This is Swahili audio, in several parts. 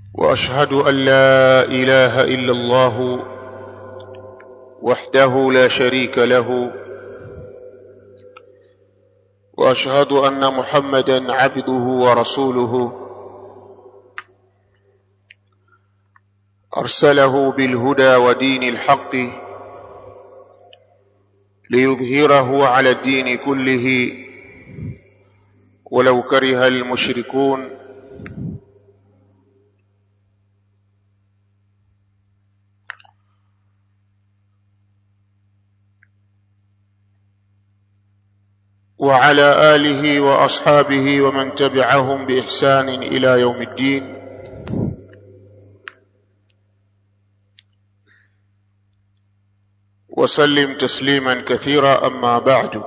وأشهد أن لا إله إلا الله وحده لا شريك له وأشهد أن محمدًا عبده ورسوله أرسله بالهدى ودين الحق ليظهره على الدين كله ولو كره المشركون. وعلى آله وأصحابه ومن تبعهم بإحسان إلى يوم الدين. وسلم تسليما كثيرا. أما بعد،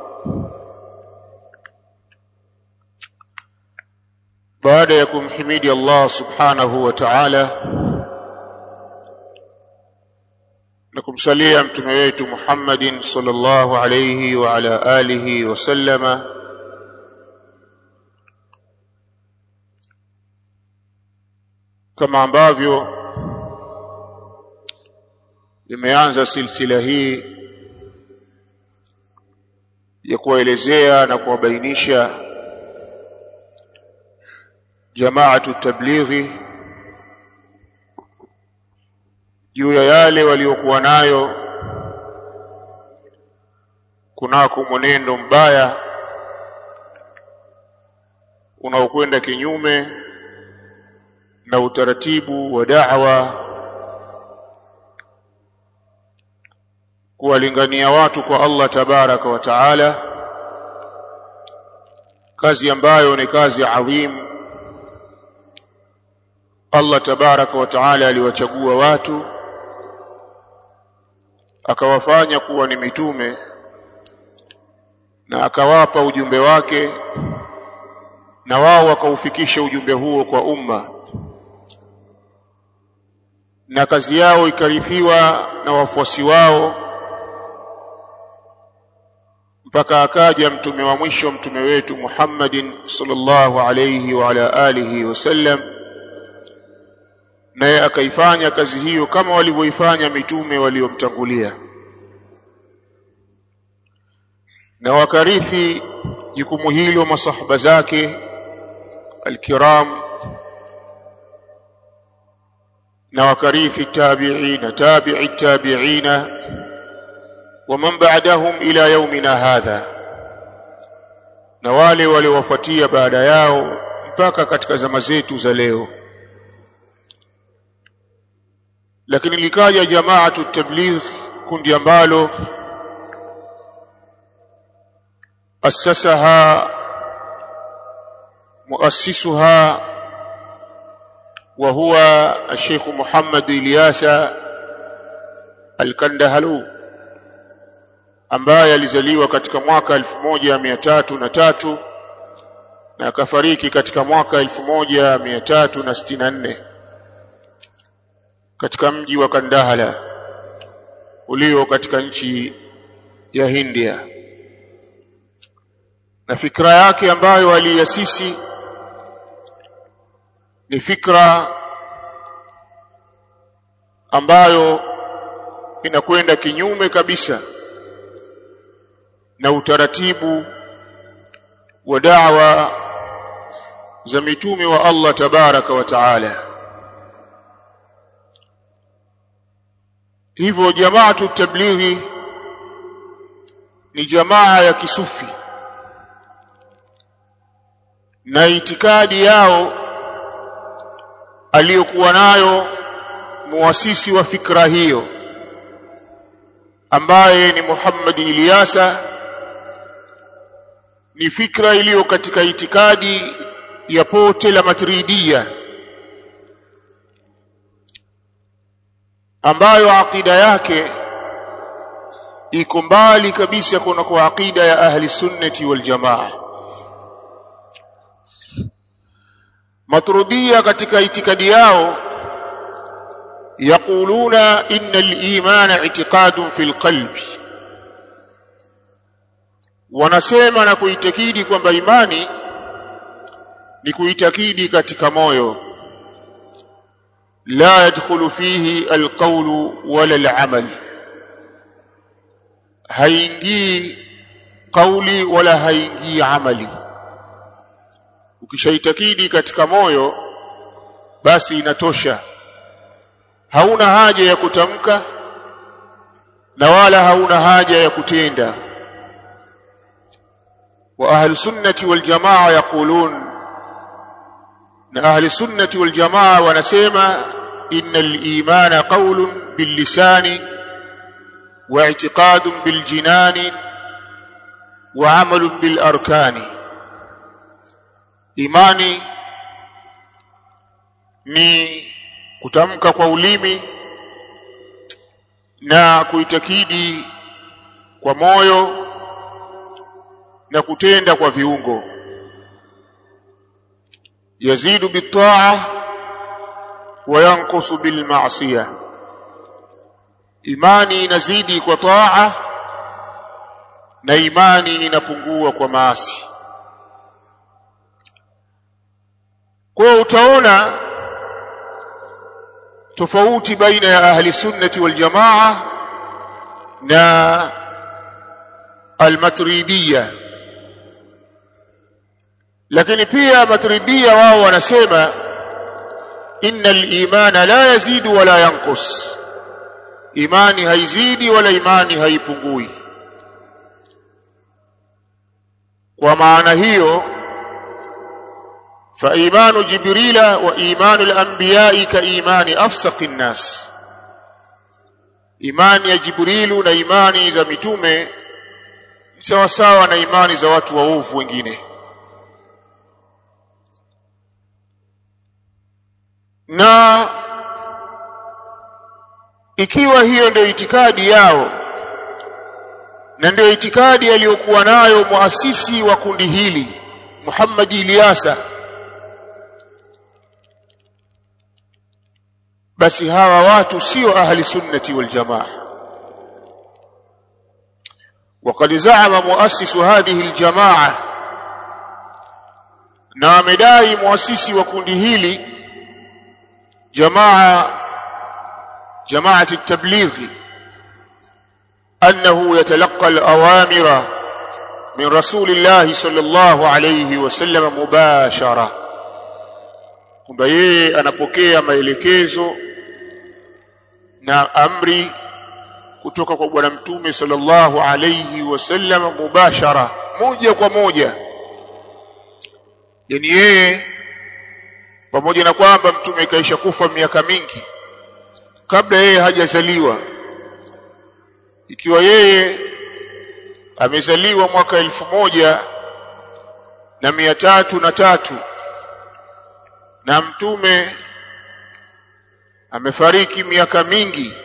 بعد يكم حميد الله سبحانه وتعالى نكم سليا متمويت محمد صلى الله عليه وعلى آله وسلم. كما ambavyo imeanza silsila hii ya kuelezea na kuwabainisha jamaatu tablighi juu ya yale waliokuwa nayo kunako mwenendo mbaya unaokwenda kinyume na utaratibu wa da'wa, kuwalingania watu kwa Allah tabaraka wa taala, kazi ambayo ni kazi adhim. Allah tabaraka wa taala aliwachagua watu akawafanya kuwa ni mitume na akawapa ujumbe wake, na wao wakaufikisha ujumbe huo kwa umma, na kazi yao ikarithiwa na wafuasi wao mpaka akaja mtume wa mwisho, mtume wetu Muhammadin sallallahu alayhi wa ala alihi wasallam, naye akaifanya kazi hiyo kama walivyoifanya mitume waliomtangulia, na wakarithi jukumu hilo masahaba zake alkiram, na wakarithi tabi'ina tabi'i tabi'ina wa man ba'dahum ila yawmina hadha, na wale waliowafuatia baada yao mpaka katika zama zetu za leo. Lakini likaja jamaatu tabligh, kundi ambalo assasaha muassisuha wa huwa Sheikh Muhammad Ilyas Al-Kandahalu, ambaye alizaliwa katika mwaka 1303 na akafariki katika mwaka 1364 katika mji wa Kandahala ulio katika nchi ya India. Na fikra yake ambayo aliasisi ni fikra ambayo inakwenda kinyume kabisa na utaratibu wa da'wa za mitume wa Allah tabaraka wa taala. Hivyo jamaatu tablighi ni jamaa ya kisufi, na itikadi yao aliyokuwa nayo muasisi wa fikra hiyo ambaye ni Muhammad Ilyas ni fikra iliyo katika itikadi ya pote la Maturidiyya, ambayo akida yake iko mbali kabisa kwa akida ya ahli sunnati wal jamaa. Maturidiyya katika itikadi yao yaquluna inna al-imana i'tiqadun fil qalbi, wanasema na kuitakidi kwamba imani ni kuitakidi katika moyo. la yadkhulu fihi alqawlu wala alamal, haingii kauli wala haingii amali. Ukishaitakidi katika moyo basi inatosha, hauna haja ya kutamka na wala hauna haja ya kutenda. Wa ahli sunnati wal jamaa yaqulun, na ahli sunnati wal jamaa wanasema innal imana qawlun bil lisani wa i'tiqadun bil jinani wa amalun bil arkani. Imani ni kutamka kwa ulimi na kuitakidi kwa moyo na kutenda kwa viungo. Yazidu bitaa wa yanqusu bil ma'siyah, imani inazidi kwa taa na imani inapungua kwa maasi. Kwa utaona tofauti baina ya ahli sunnati wal jamaa na al-Maturidiyya. Lakini pia Maturidiyya wao wanasema innal imana la yazidu wala yanqus, imani haizidi wala imani haipungui. Kwa maana hiyo fa imanu Jibrila wa imanu al-anbiya'i ka imani afsaqi an-nas, imani ya Jibrilu na imani za mitume ni sawa sawa na imani za watu waovu wengine. Na ikiwa hiyo ndio itikadi yao na ndio itikadi aliyokuwa nayo muasisi wa kundi hili Muhammad Ilyasa, basi hawa watu sio ahli sunnati wal jamaa. وقد زعم مؤسس هذه الجماعة, na amedai muasisi wa kundi hili جماعة التبليغ أنه يتلقى الأوامر من رسول الله صلى الله عليه وسلم مباشرة, kwamba yeye anapokea maelekezo na amri kutoka kwa bwana mtume sallallahu alayhi wasallam mubashara, moja kwa moja. Yani yeye pamoja na kwamba mtume kaisha kufa miaka mingi kabla yeye hajazaliwa, ikiwa yeye amezaliwa mwaka 1303 na mtume amefariki miaka mingi,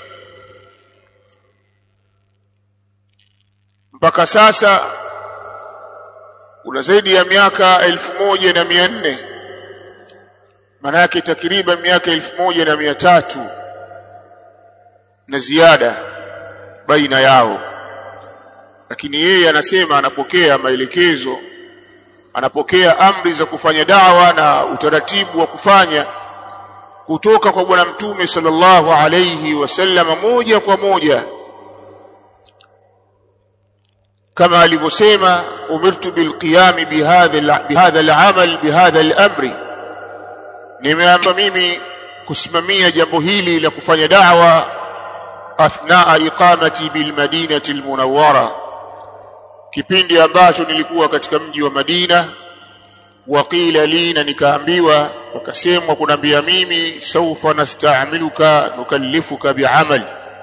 mpaka sasa kuna zaidi ya miaka 1400, maana yake takriban miaka 1300 na ziada baina yao. Lakini yeye anasema anapokea maelekezo, anapokea amri za kufanya dawa na utaratibu wa kufanya kutoka kwa bwana mtume sallallahu alayhi wasallam moja kwa moja, kama alivyosema umirtu bilqiyam bihadha al-amal bihadha al-amri, nimeamrishwa mimi kusimamia jambo hili la kufanya da'wa athnaa iqamati bil madinati al munawwara, kipindi ambacho nilikuwa katika mji wa Madina. Waqila li, na nikaambiwa, wakasemwa kunambia mimi, saufa nasta'miluka nukallifuka bi'amal,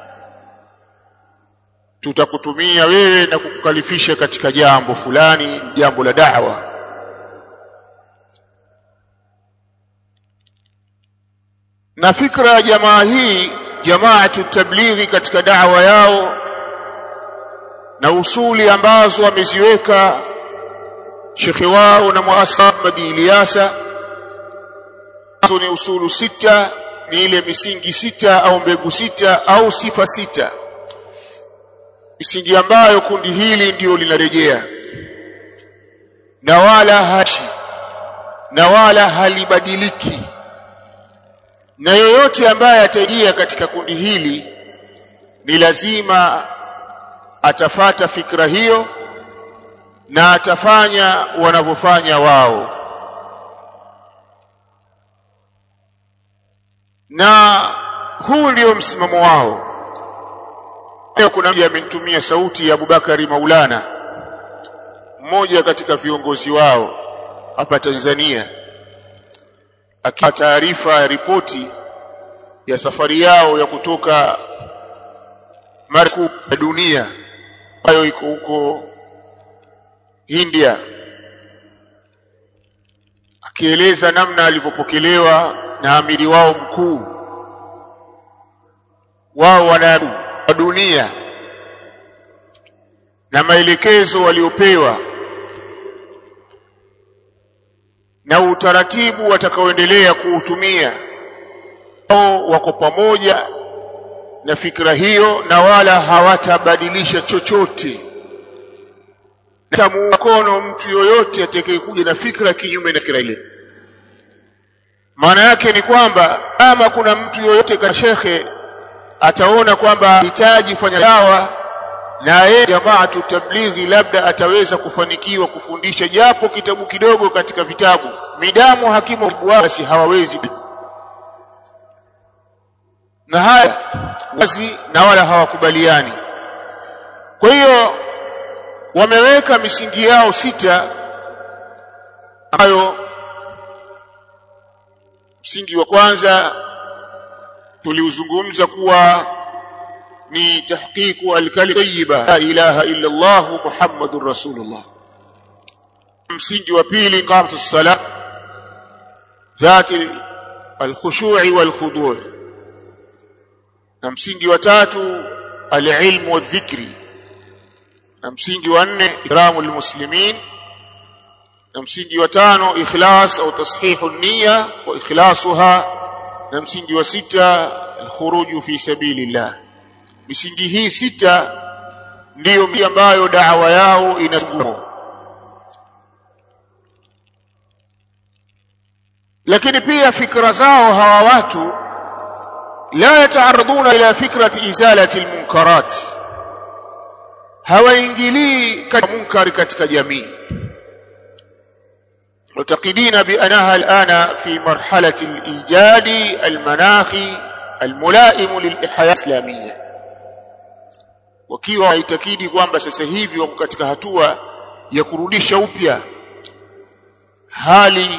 tutakutumia wewe na kukukalifisha katika jambo fulani, jambo la da'wa. Na fikra ya jamaa hii, jamaatu tablighi, katika da'wa yao na usuli ambazo wameziweka shekhi wao na muasisi Muhammad Ilyasa, ni usulu 6, ni ile misingi 6 au mbegu 6 au sifa 6, misingi ambayo kundi hili ndio linarejea na wala halibadiliki. na yoyote ambaye ataingia katika kundi hili ni lazima atafata fikra hiyo na atafanya wanavyofanya wao. Na huu ndio msimamo wao. Leo kuna mmoja amenitumia sauti ya Abubakari Maulana, mmoja katika viongozi wao hapa Tanzania, akiwa taarifa ya ripoti ya safari yao ya kutoka markuu ya dunia ambayo iko huko India, akieleza namna alivyopokelewa na amiri wao mkuu wao wana dunia na maelekezo waliopewa na utaratibu watakaoendelea kuutumia. Wako pamoja na fikra hiyo na wala hawatabadilisha chochote. Mkono mtu yoyote atakayekuja na fikra kinyume na fikra ile. Maana yake ni kwamba kama kuna mtu yoyote kama shekhe ataona kwamba hitaji kufanya dawa na yeye jamaatu tablighi labda ataweza kufanikiwa kufundisha japo kitabu kidogo katika vitabu, midamu hakimu basi hawawezi, na haya wazi na wala hawakubaliani. Kwa hiyo wameweka misingi yao 6 ambayo msingi wa kwanza tuliuzungumza kuwa ni tahqiqu al-kalima tayyiba la ilaha illa Allah Muhammadur Rasulullah. Msingi wa pili qamatu as-salat dhati al-khushu'i wal-khudu'. Na msingi wa tatu al-ilm wa-dhikri. Na msingi wa 4 ikramul muslimin. Na msingi wa 5 ikhlas au tashihu an-niyya wa ikhlasuha. Na msingi wa 6 al-khuruju fi sabilillah. Misingi hii 6 ndiyo ambayo da'wa yao inazungumza. Lakini pia fikra zao hawa watu la yata'arraduna ila fikrati izalati al-munkarat, hawaingilii katika munkari katika jamii. معتقدين بأنها الآن في مرحلة الإيجاد المناخي الملائم للإحياء الإسلامية. wakiwa waitakidi kwamba sasa hivi wako katika hatua ya kurudisha upya hali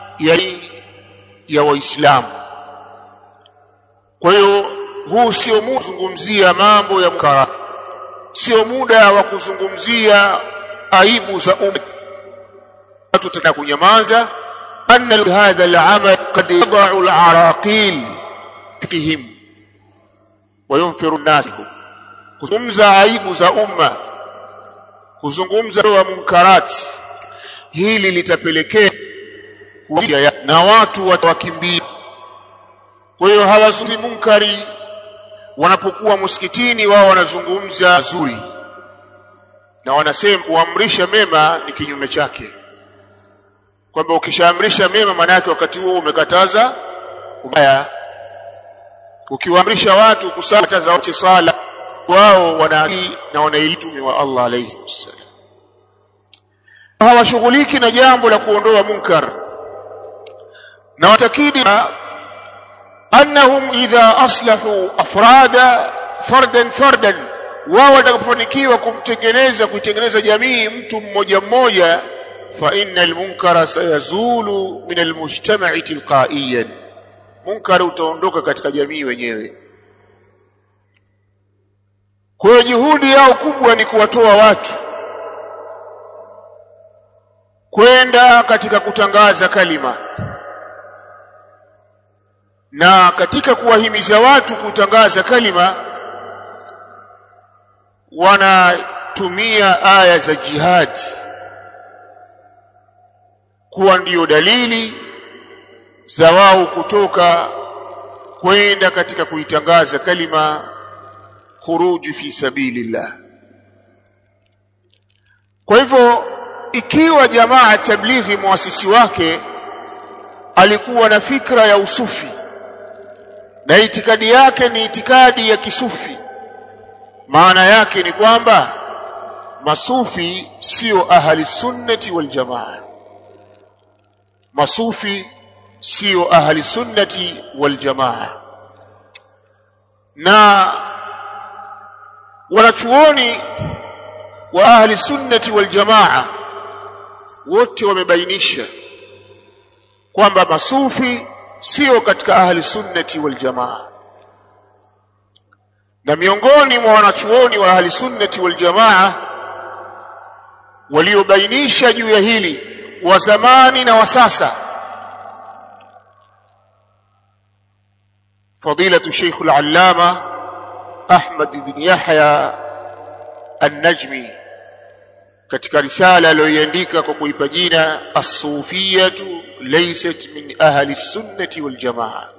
ya Waislamu. Kwa hiyo huu sio muda kuzungumzia mambo ya munkara, sio muda wa kuzungumzia aibu za umma. Tutataka kunyamaza anna hadha al-amal qad yad'u al-araqil fihim wa yunfiru an-nas. Kuzungumza aibu za umma, kuzungumza wa munkarati, hili litapelekea na watu watakimbia. Kwa hiyo hawazungumzi munkari wanapokuwa msikitini, wao wanazungumza zuri na wanasema kuamrisha mema ni kinyume chake, kwamba ukishaamrisha mema maana yake wakati huo umekataza ubaya. Ukiwaamrisha watu kusali wache sala, wao wanaali na wanailitumi wa Allah alayhi wasallam. Hawashughuliki na jambo la kuondoa munkar, na watakidi annahum idha aslahu afrada fardan wao watakapofanikiwa kuitengeneza jamii mtu mmoja mmoja, fa innal munkara sayazulu min almujtama'i tilqaiyan, munkar utaondoka katika jamii wenyewe. Kwa hiyo juhudi yao kubwa ni kuwatoa watu kwenda katika kutangaza kalima, na katika kuwahimiza watu kutangaza kalima wanatumia aya za jihad kuwa ndio dalili za wao kutoka kwenda katika kuitangaza kalima khuruju fi sabilillah. Kwa hivyo ikiwa jamaa tablighi muasisi wake alikuwa na fikra ya usufi na itikadi yake ni itikadi ya kisufi. Maana yake ni kwamba masufi sio ahli sunnati wal jamaa. Masufi sio ahli sunnati wal jamaa. Na wanachuoni wa ahli sunnati wal jamaa wote wamebainisha kwamba masufi sio katika ahli sunnati wal jamaa. Na miongoni mwa wanachuoni wa ahli sunnati wal jamaa waliobainisha juu ya hili wa zamani na wa sasa, fadilatu Sheikh al-Allama Ahmad ibn Yahya an-Najmi katika risala aliyoandika kwa kuipa jina as-sufiyatu laysat min ahli sunnati wal jamaa.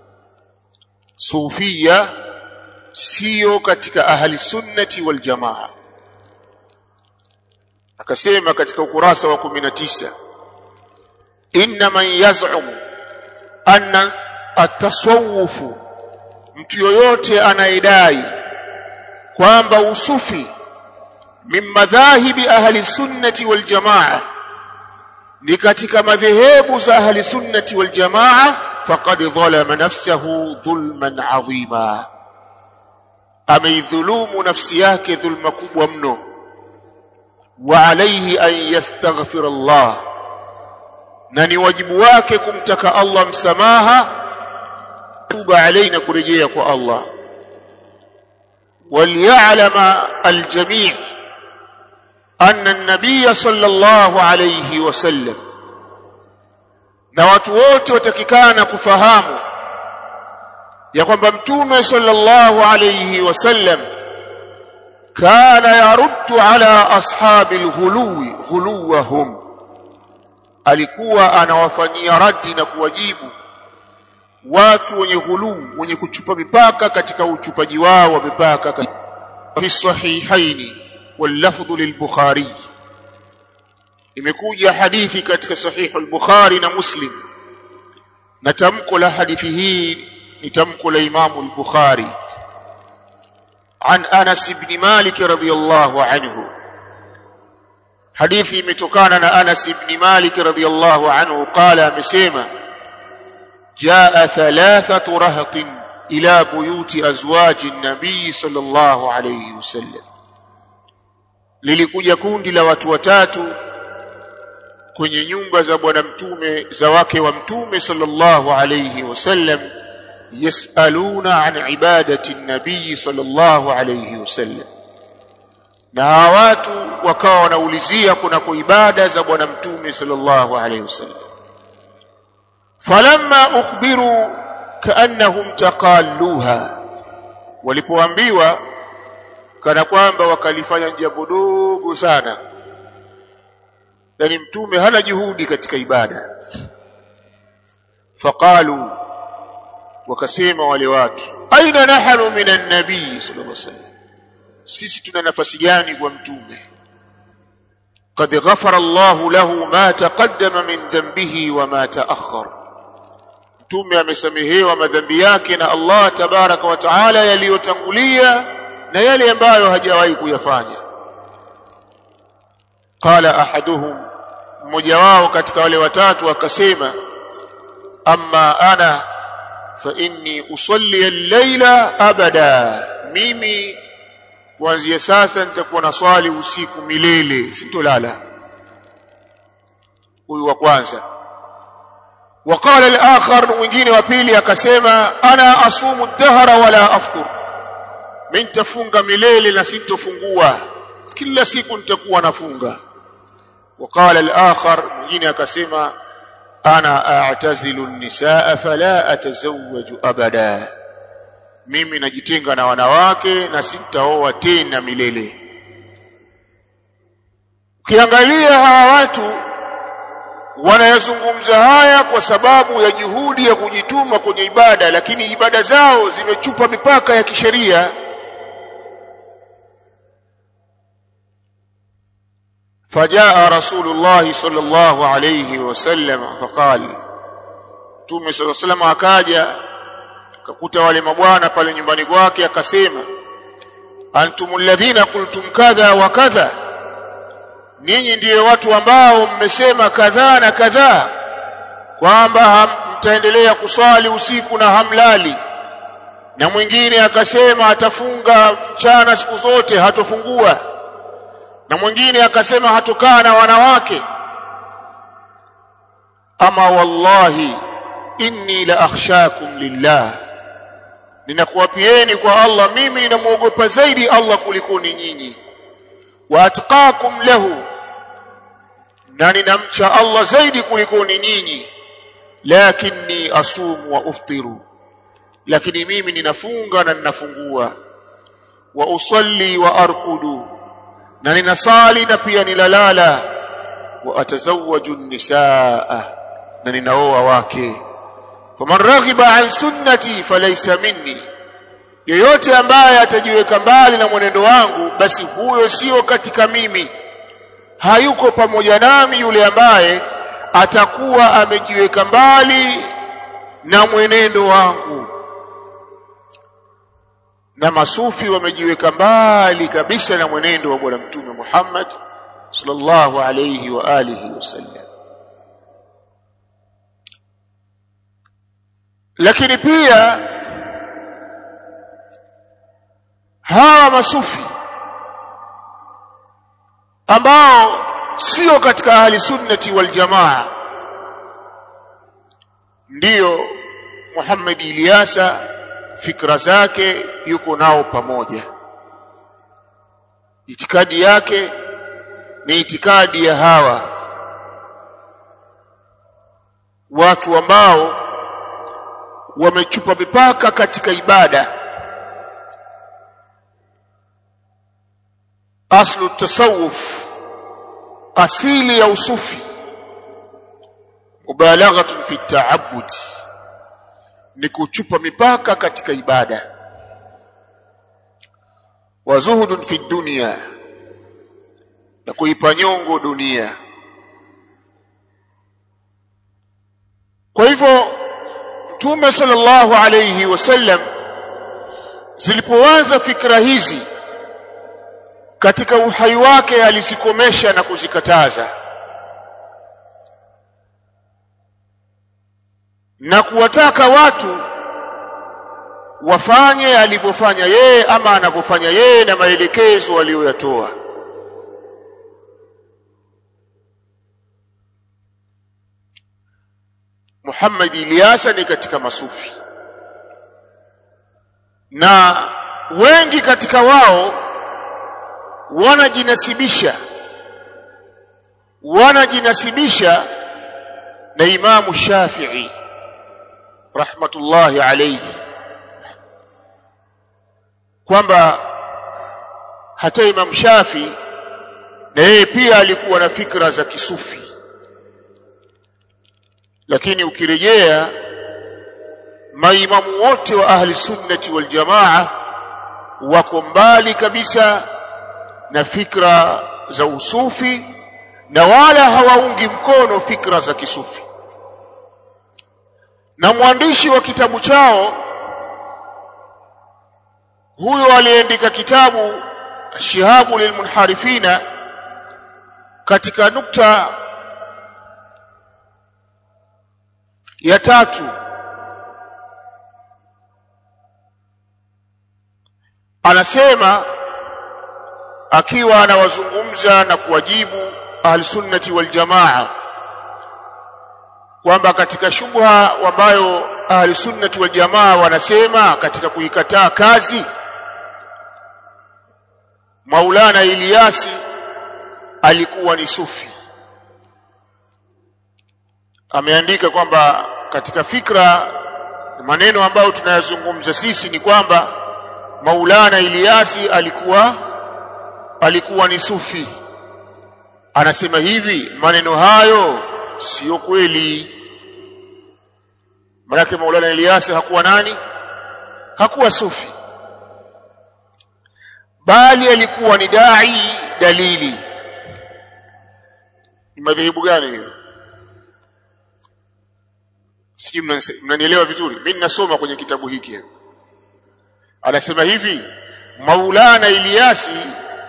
Sufia sio katika ahli sunnati wal jamaa. Akasema katika ukurasa wa 19, inna man yaz'um anna at-tasawwuf, mtu yoyote anayedai kwamba usufi min madhahibi ahli sunnati wal jamaa, ni katika madhehebu za ahli sunnati wal jamaa, faqad dhalama nafsahu dhulman adhima, ameidhulumu nafsi yake dhulma kubwa mno. Wa alayhi an yastaghfir Allah, na ni wajibu wake kumtaka Allah msamaha, tuba alaina, kurejea kwa Allah. Waliya'lama aljami' anna an-nabiy sallallahu alayhi wasallam, na watu wote watakikana kufahamu ya kwamba mtume sallallahu alayhi wasallam kana yaruddu ala ashabi al-ghuluwi ghuluwahum, alikuwa anawafanyia radi na kuwajibu watu wenye ghuluu, wenye kuchupa mipaka katika uchupaji wao wa mipaka. Fi sahihaini wal lafdhu lil Bukhari, imekuja hadithi katika sahih al-Bukhari na Muslim, na tamko la hadithi hii ni tamko la Imam al-Bukhari. An Anas ibn Malik radhiyallahu anhu, hadithi imetokana na Anas ibn Malik radhiyallahu anhu, qala, amesema, jaa thalathatu rahtin ila buyuti azwaji an-nabii sallallahu alayhi wasallam, lilikuja kundi la watu watatu kwenye nyumba za bwana mtume, za wake wa mtume sallallahu alayhi wasallam, yasaluna an ibadati an-nabii sallallahu alayhi wasallam, na watu wakawa wanaulizia kuna ibada za bwana mtume sallallahu alayhi wasallam. Falamma ukhbiru kaannahum taqalluha, walipoambiwa kana kwamba wakalifanya jambo dogo sana, yani mtume hana juhudi katika ibada. Faqalu, wakasema wale watu, aina nahnu min an-nabii sallallahu alayhi wasallam, sisi tuna nafasi gani kwa mtume? Qad ghafara Allahu lahu ma taqaddama min dhanbihi wa ma ta'akhkhara, mtume amesamehewa madhambi yake na Allah tabaraka wa taala, yaliyotangulia na yale ambayo hajawahi kuyafanya. Qala ahaduhum, mmoja wao katika wale watatu akasema, amma ana fa inni usalli al-layla abada, mimi kuanzia sasa nitakuwa na swali usiku milele, sitolala. Huyu wa kwanza. Waqala al-akhar, mwingine wa pili akasema, ana asumu ad-dahra wala aftur, mimi nitafunga milele na sitofungua, kila siku nitakuwa nafunga. Waqala al-akhar, mwingine akasema, ana a'tazilu an-nisaa fala atazawwaju abada, mimi najitenga na wanawake na sitaoa tena milele. Ukiangalia hawa watu wanayazungumza haya kwa sababu ya juhudi ya kujituma kwenye ibada, lakini ibada zao zimechupa mipaka ya kisheria. Fajaa Rasulullah sallallahu alayhi wasallam faqala, Mtume sallallahu alayhi wasallam akaja akakuta wale mabwana pale nyumbani kwake, akasema antumul ladhina qultum kadha wa kadha, ninyi ndiyo watu ambao mmesema kadha na kadha kwamba mtaendelea kuswali usiku na hamlali. Na mwingine akasema atafunga mchana siku zote hatofungua, na mwingine akasema hatokaa na wanawake. Ama wallahi inni la akhshakum lillah, ninakuapieni kwa Allah, mimi ninamuogopa zaidi Allah kuliko nyinyi. Wa atqakum lahu, na ninamcha Allah zaidi kuliko nyinyi. Lakinni asumu wa uftiru, lakini mimi ninafunga na ninafungua. Wa usalli wa arqudu, na ninasali na pia nilalala. Wa atazawwaju nisaa, na ninaoa wake. Faman raghiba an sunnati falaysa minni, yeyote ambaye atajiweka mbali na mwenendo wangu, basi huyo sio katika mimi. Hayuko pamoja nami yule ambaye atakuwa amejiweka mbali na mwenendo wangu. Na masufi wamejiweka mbali kabisa na mwenendo wa bwana mtume Muhammad sallallahu alayhi wa alihi wasallam. Lakini pia hawa masufi ambao sio katika ahli sunnati wal jamaa, ndiyo Muhammad Ilyasa fikra zake yuko nao pamoja. Itikadi yake ni itikadi ya hawa watu ambao wamechupa mipaka katika ibada. Aslu tasawuf, asili ya usufi, mubalaghatun fi ta'abbud, ni kuchupa mipaka katika ibada. Wa zuhudun fi dunya, na kuipa nyongo dunia. Kwa hivyo Mtume sallallahu alayhi wasallam zilipoanza fikra hizi katika uhai wake, alizikomesha na kuzikataza na kuwataka watu wafanye alivyofanya yeye ama anavyofanya yeye na maelekezo aliyoyatoa. Muhammad Ilyasa ni katika masufi, na wengi katika wao wanajinasibisha na Imamu Shafi'i rahmatullahi alayhi, kwamba hata Imam Shafi'i na yeye pia alikuwa na fikra za kisufi. Lakini ukirejea maimamu wote wa ahli sunnati wal jamaa wako mbali kabisa na fikra za usufi, na wala hawaungi mkono fikra za kisufi. Na mwandishi wa kitabu chao huyo aliandika kitabu Shihabu lilmunharifina, katika nukta ya 3 anasema, akiwa anawazungumza na kuwajibu ahlusunnati wal jamaa, kwamba katika shubha ambayo ahlusunnati wal jamaa wanasema katika kuikataa kazi, Maulana Ilyasi alikuwa ni sufi. Ameandika kwamba katika fikra, maneno ambayo tunayazungumza sisi ni kwamba Maulana Ilyasi alikuwa ni sufi. Anasema hivi, maneno hayo sio kweli. Maana Maulana Ilyasi hakuwa nani? Hakuwa sufi, bali alikuwa ni dai dalili. Ni madhehebu gani hiyo? sijui mnanielewa vizuri. Mimi nasoma kwenye kitabu hiki. Anasema hivi, Maulana Ilyasi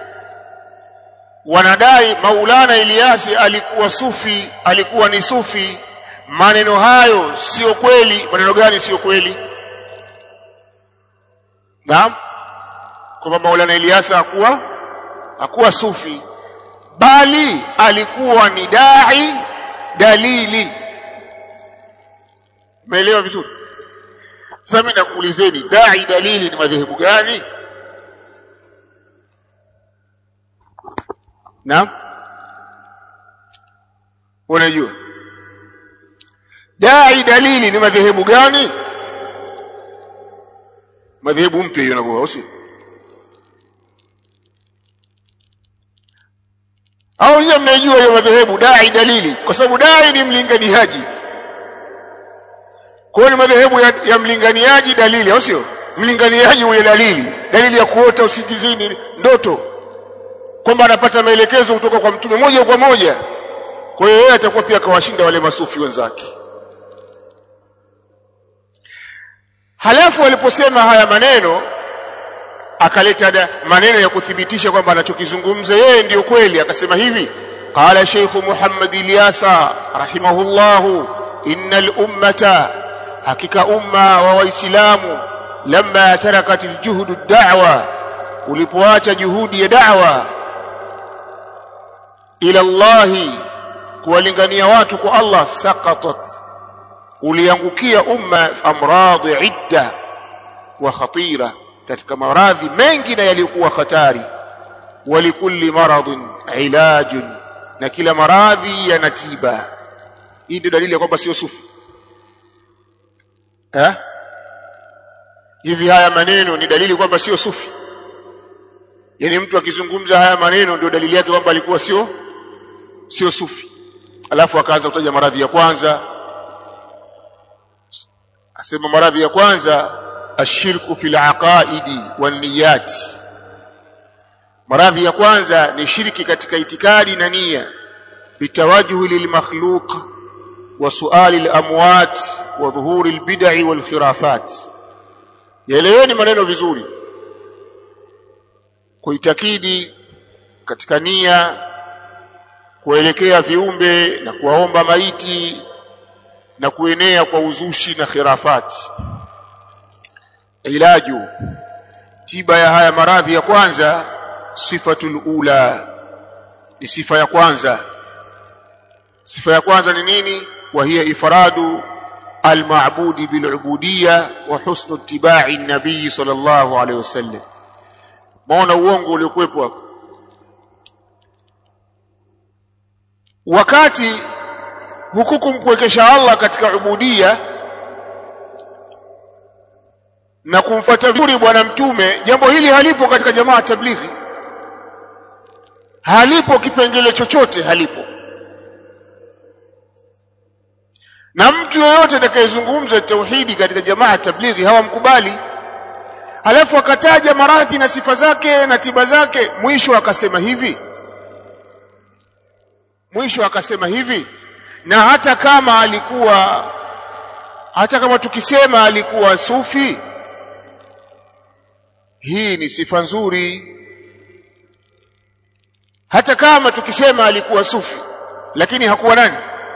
wanadai Maulana Ilyasi alikuwa sufi, alikuwa ni sufi. Maneno hayo sio kweli. Maneno gani sio kweli? Naam, kwamba Maulana Ilyasi hakuwa sufi, bali alikuwa ni dai dalili. Umeelewa vizuri? Sasa mimi nakuulizeni, dai dalili ni madhehebu gani? Naam, unajua dai dalili ni madhehebu gani? Madhehebu mpya hiyo nakuwa usi au yeye mnajua hiyo madhehebu dai dalili, kwa sababu dai ni mlinganiaji. Kwa hiyo madhehebu ya mlinganiaji dalili, au sio? Mlinganiaji ule dalili ya kuota usingizini ndoto, kwamba anapata maelekezo kutoka kwa mtume moja kwa moja. Kwa hiyo yeye atakuwa pia kawashinda wale masufi wenzake. Halafu aliposema haya maneno, akaleta maneno ya kuthibitisha kwamba anachokizungumza yeye ndio kweli. Akasema hivi, qala Sheikh Muhammad Ilyasa rahimahullah, innal ummata, hakika umma wa waislamu, lamma tarakat aljuhud ad-da'wa, ulipoacha juhudi ya da'wa ila Allah, kuwalingania watu kwa Allah, saqatat, uliangukia umma amradhi idda wa khatira, katika maradhi mengi na yaliokuwa hatari. Walikulli maradhin ilajun, na kila maradhi yana tiba. Hii ndio dalili ya kwamba sio sufi. Hivi haya maneno ni dalili kwamba sio sufi? Yaani mtu akizungumza haya maneno ndio dalili yake kwamba alikuwa sio sufi. Alafu akaanza kutaja maradhi ya kwanza. Asema maradhi ya kwanza, ashirku fil aqaidi wan niyat. Maradhi ya kwanza ni shirki katika itikadi na nia, bitawajuhi lil makhluq wa suali al amwat wa dhuhuri al bid'i wal khurafat. Yaeleweni maneno vizuri. Kuitakidi katika nia, kuelekea viumbe na kuwaomba maiti, na kuenea kwa uzushi na khurafati. Ilaju, tiba ya haya maradhi ya kwanza, sifatul ula, ni sifa ya kwanza. Sifa ya kwanza ni nini? Wa hiya ifradu al-ma'budi bil-ubudiyya wa husnu ittiba'i an-nabiy sallallahu alayhi wasallam. Maana uongo uliokuwepo hapo, wakati hukuku mkuwekesha Allah katika ubudia na kumfuata vizuri bwana mtume, jambo hili halipo katika jamaa tablighi. Halipo kipengele chochote, halipo. Na mtu yeyote atakayezungumza tauhidi katika jamaa tablighi hawamkubali. Halafu akataja maradhi na sifa zake na tiba zake, mwisho akasema hivi, na hata kama tukisema alikuwa sufi, hii ni sifa nzuri. Hata kama tukisema alikuwa sufi, lakini hakuwa nani?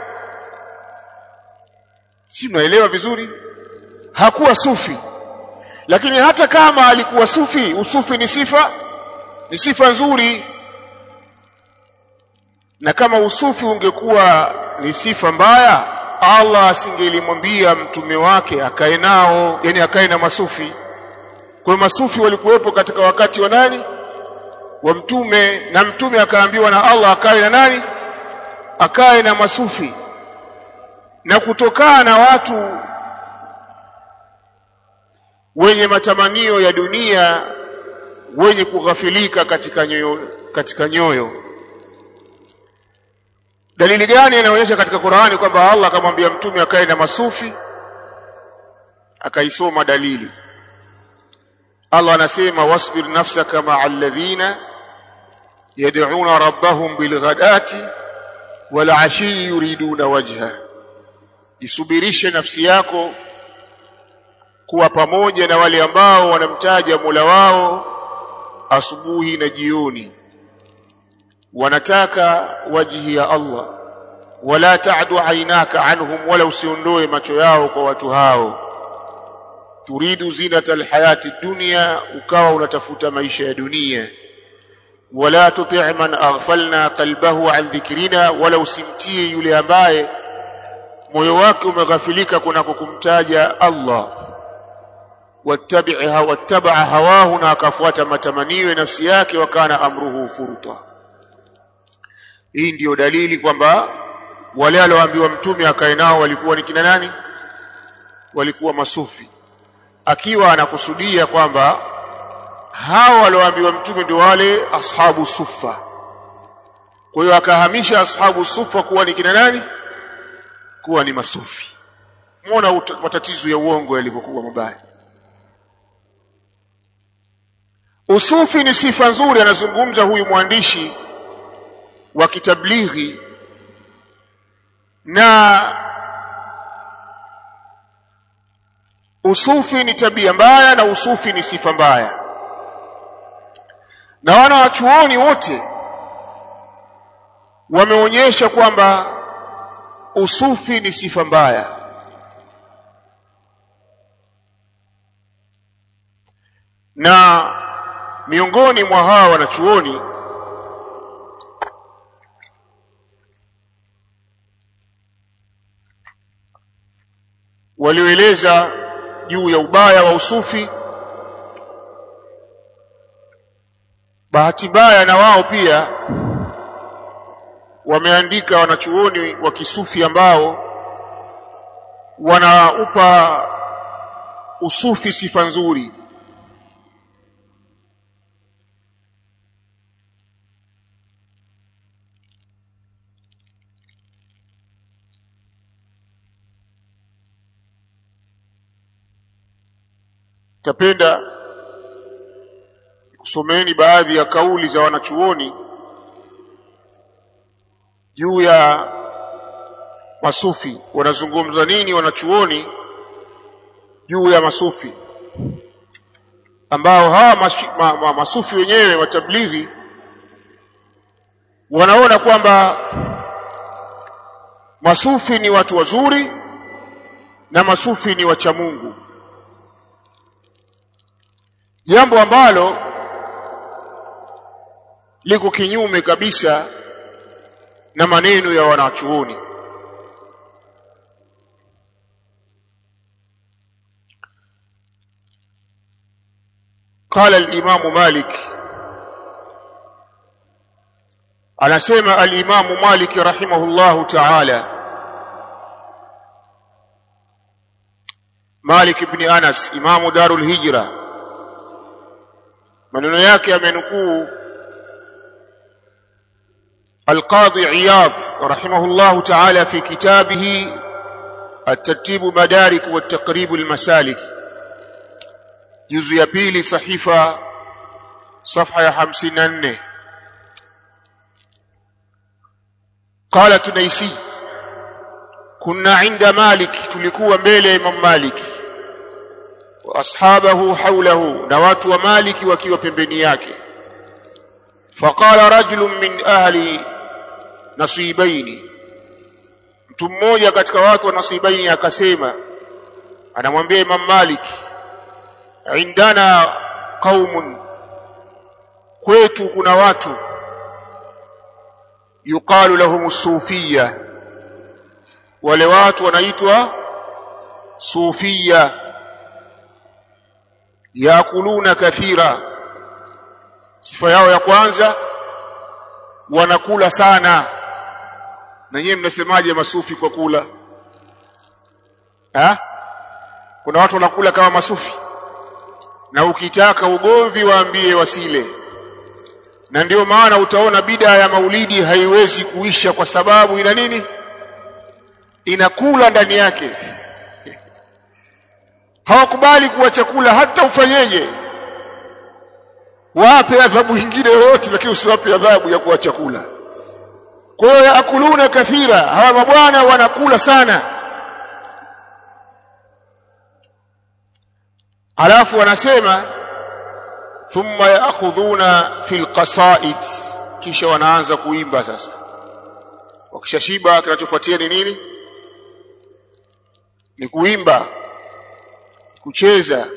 Si mnaelewa vizuri? Hakuwa sufi. Lakini hata kama alikuwa sufi, usufi ni sifa nzuri. Na kama usufi ungekuwa ni sifa mbaya, Allah asingelimwambia mtume wake akae nao, yani akae na masufi. Kwa hiyo masufi walikuwepo katika wakati wa nani? Wa mtume, na mtume akaambiwa na Allah akae na nani? Akae na masufi. Na kutokana na watu wenye matamanio ya dunia, wenye kughafilika katika nyoyo. Dalili gani inaonyesha katika Qur'ani kwamba Allah akamwambia mtume akae na masufi? Akaisoma dalili. Allah anasema, wasbir nafsaka ma'al ladhina yad'una rabbahum bil ghadati wal ashi yuriduna wajha. isubirishe nafsi yako kuwa pamoja na wale ambao wanamtaja Mola wao asubuhi na jioni, wanataka wajhi ya Allah. Wala ta'du aynaka anhum, wala usiondoe macho yao kwa watu hao. Turidu zinata alhayati dunya, ukawa unatafuta maisha ya dunia. Wala tuti' man aghfalna qalbahu an dhikrina, wala usimtie yule ambaye moyo wake umeghafilika kunako kumtaja Allah. wattaba hawahu, na akafuata matamanio ya nafsi yake, wakana amruhu furta. Hii ndiyo dalili kwamba wale walioambiwa mtume akae nao walikuwa ni kina nani? Walikuwa masufi, akiwa anakusudia kwamba hao walioambiwa mtume ndio wale ashabu sufa. Kwa hiyo akahamisha ashabu sufa kuwa ni kina nani? Kuwa ni masufi. Muona matatizo ya uongo yalivyokuwa mabaya. Usufi ni sifa nzuri, anazungumza huyu mwandishi wa kitablighi, na usufi ni tabia mbaya na usufi ni sifa mbaya. Na wana wachuoni wote wameonyesha kwamba usufi ni sifa mbaya. Na miongoni mwa hawa wanachuoni walioeleza juu ya ubaya wa usufi, bahati mbaya na wao pia wameandika wanachuoni wa kisufi ambao wanaupa usufi sifa nzuri. Tapenda kusomeni baadhi ya kauli za wanachuoni juu ya masufi. Wanazungumza nini wanachuoni juu ya masufi, ambao hawa masufi wenyewe watablighi wanaona kwamba masufi ni watu wazuri na masufi ni wacha Mungu, jambo ambalo liko kinyume kabisa na maneno ya wanachuoni. قال الإمام مالك، anasema al-Imam Malik rahimahullahu ta'ala, Malik ibn Anas imamu Darul Hijra, maneno yake amenukuu القاضي عياض رحمه الله تعالى في كتابه الترتيب مدارك والتقريب المسالك، جزء ya pili sahifa صفحه ya 54. قال تنيسي كنا عند مالك، tulikuwa mbele ya Imam Malik, wa ashabahu hawlahu, na watu wa Malik wakiwa pembeni yake. فقال رجل من اهل nasibaini, mtu mmoja katika watu wa nasibaini akasema, anamwambia Imam Malik, indana qaumun, kwetu kuna watu, yuqalu lahum sufiyya, wale watu wanaitwa sufiyya, yakuluna kathira. Sifa yao ya kwanza, wanakula sana. Na nyinyi mnasemaje masufi kwa kula? Kuna watu wanakula kama masufi? Na ukitaka ugomvi waambie wasile. Na ndio maana utaona bid'a ya maulidi haiwezi kuisha, kwa sababu ina nini? Inakula ndani yake. Hawakubali kuwa chakula hata ufanyeje. Wape adhabu nyingine yote, lakini usiwape adhabu ya kuwa chakula. Kwa hiyo yakuluna kathira, hawa mabwana wanakula sana. alafu wanasema thumma ya'khudhuna fil qasaid, kisha wanaanza kuimba. Sasa wakishashiba kinachofuatia ni nini? Ni kuimba, kucheza.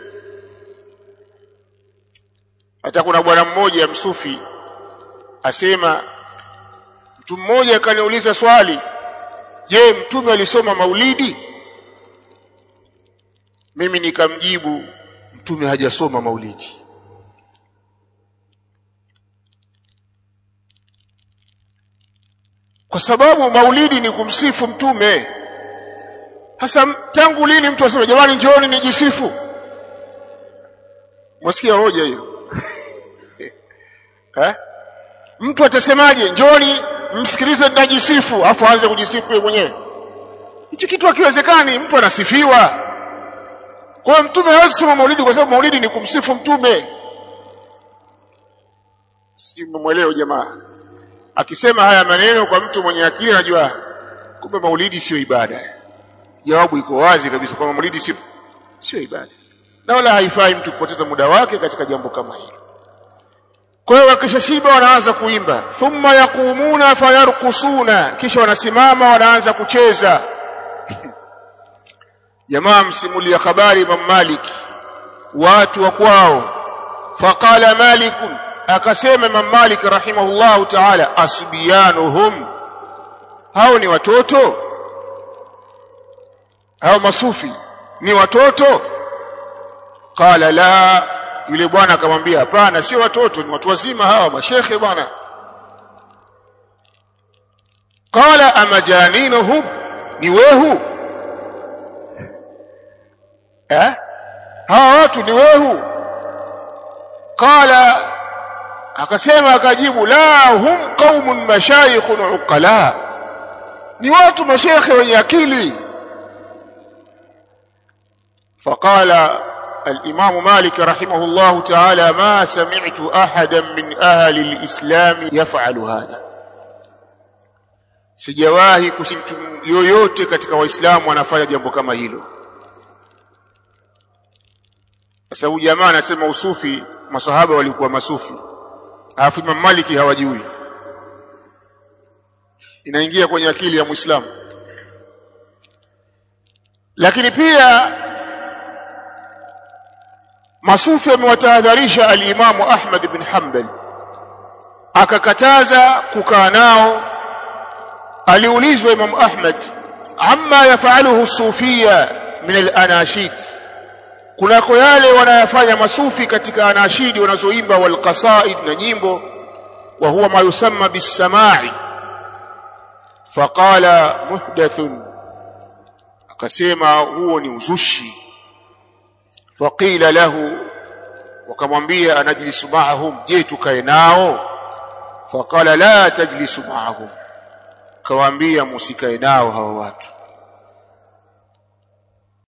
Hata kuna bwana mmoja msufi asema, mtu mmoja akaniuliza swali, je, mtume alisoma maulidi? Mimi nikamjibu, mtume hajasoma maulidi. Kwa sababu maulidi ni kumsifu mtume. Hasa tangu lini mtu asema jamani njooni nijisifu? Mwasikia hoja hiyo? Mtu atasemaje njooni msikilize najisifu afu aanze kujisifu yeye mwenyewe? Hicho kitu hakiwezekani. Mtu anasifiwa. Kwa hiyo mtume hawezi kusoma maulidi kwa sababu maulidi ni kumsifu mtume. Si mmeelewa jamaa? Akisema haya maneno kwa mtu mwenye akili anajua kumbe maulidi sio ibada. Jawabu iko wazi kabisa kwamba maulidi sio ibada. Na wala haifai mtu kupoteza muda wake katika jambo kama hilo. Kwa hiyo wakishashiba wanaanza kuimba, thumma yaqumuna fayarqusuna, kisha wanasimama wanaanza kucheza. Jamaa msimulia habari Imam Malik, watu wa kwao. Faqala Malik, akasema Imam Malik rahimahullahu ta'ala, asbiyanuhum, hao ni watoto? Hao masufi ni watoto? Qala la, yule bwana akamwambia hapana, sio watoto, ni watu wazima hawa, mashekhe bwana. Qala amajaninuhum, ni wehu? Hawa watu ni wehu? Qala, akasema akajibu, la hum qaumun mashayikhun uqala, ni watu mashekhe wenye akili. Faqala الإمام مالك رحمه الله تعالى ما سمعت أحدا من أهل الإسلام يفعل هذا, sijawahi kusikia yoyote katika waislamu wanafanya jambo kama hilo. Sasa huyu jamaa anasema usufi, masahaba walikuwa masufi, alafu Imam Maliki hawajui. Inaingia kwenye akili ya Muislamu? Lakini pia masufi amewatahadharisha al-Imam Ahmad ibn Hanbal, akakataza kukaa nao. Aliulizwa Imam Ahmad, amma yafaluhu sufia min al-anashid, kunako yale wanayofanya masufi katika anashidi wanazoimba, wal qasaid, na nyimbo, wa huwa ma yusamma bis-samai. Faqala muhdathun, akasema huo ni uzushi. Faqila lahu, wakamwambia anajlisu ma'ahum, je tukae nao? Faqala la tajlisu ma'ahum, kawaambia musikae nao hawa watu.